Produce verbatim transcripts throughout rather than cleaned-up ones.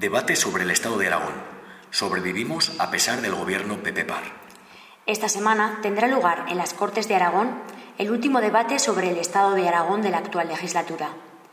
Debate sobre el Estado de Aragón. Sobrevivimos a pesar del gobierno P P Par. Esta semana tendrá lugar en las Cortes de Aragón el último debate sobre el Estado de Aragón de la actual legislatura.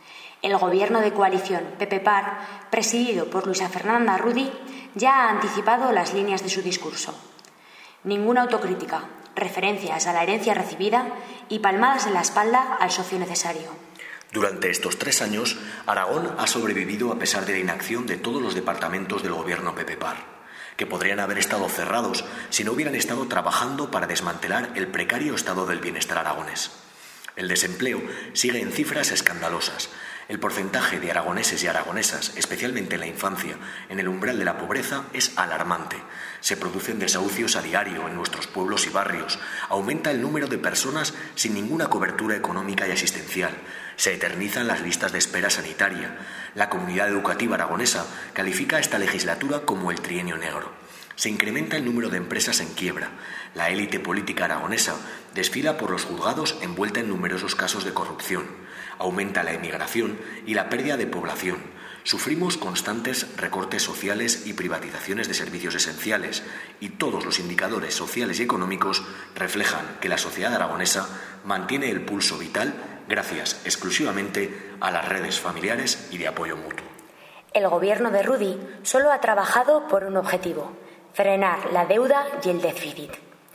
El gobierno de coalición P P Par, presidido por Luisa Fernanda Rudi, ya ha anticipado las líneas de su discurso. Ninguna autocrítica, referencias a la herencia recibida y palmadas en la espalda al socio necesario. Durante estos tres años, Aragón ha sobrevivido a pesar de la inacción de todos los departamentos del gobierno P P Par, que podrían haber estado cerrados si no hubieran estado trabajando para desmantelar el precario estado del bienestar aragonés. El desempleo sigue en cifras escandalosas. El porcentaje de aragoneses y aragonesas, especialmente en la infancia, en el umbral de la pobreza es alarmante. Se producen desahucios a diario en nuestros pueblos y barrios. Aumenta el número de personas sin ninguna cobertura económica y asistencial. Se eternizan las listas de espera sanitaria. La comunidad educativa aragonesa califica esta legislatura como el trienio negro. Se incrementa el número de empresas en quiebra. La élite política aragonesa desfila por los juzgados envuelta en numerosos casos de corrupción. Aumenta la emigración y la pérdida de población. Sufrimos constantes recortes sociales y privatizaciones de servicios esenciales, y todos los indicadores sociales y económicos reflejan que la sociedad aragonesa mantiene el pulso vital gracias exclusivamente a las redes familiares y de apoyo mutuo. El gobierno de Rudi solo ha trabajado por un objetivo: frenar la deuda y el déficit.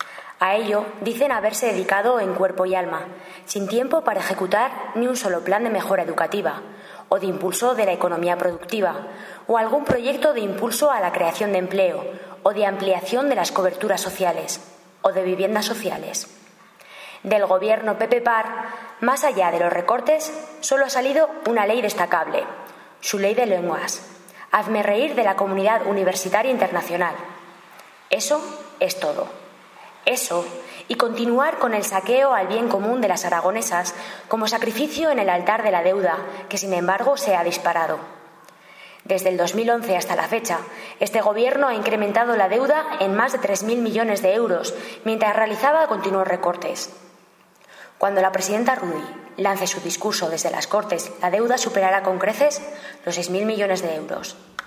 A ello dicen haberse dedicado en cuerpo y alma, sin tiempo para ejecutar ni un solo plan de mejora educativa, o de impulso de la economía productiva, o algún proyecto de impulso a la creación de empleo, o de ampliación de las coberturas sociales, o de viviendas sociales. Del gobierno P P Par, más allá de los recortes, solo ha salido una ley destacable: su ley de lenguas. Hazme reír de la comunidad universitaria internacional. Eso es todo. Eso, y continuar con el saqueo al bien común de las aragonesas como sacrificio en el altar de la deuda, que sin embargo se ha disparado. Desde el dos mil once hasta la fecha, este gobierno ha incrementado la deuda en más de tres mil millones de euros, mientras realizaba continuos recortes. Cuando la presidenta Rudi lance su discurso desde las Cortes, la deuda superará con creces los seis mil millones de euros.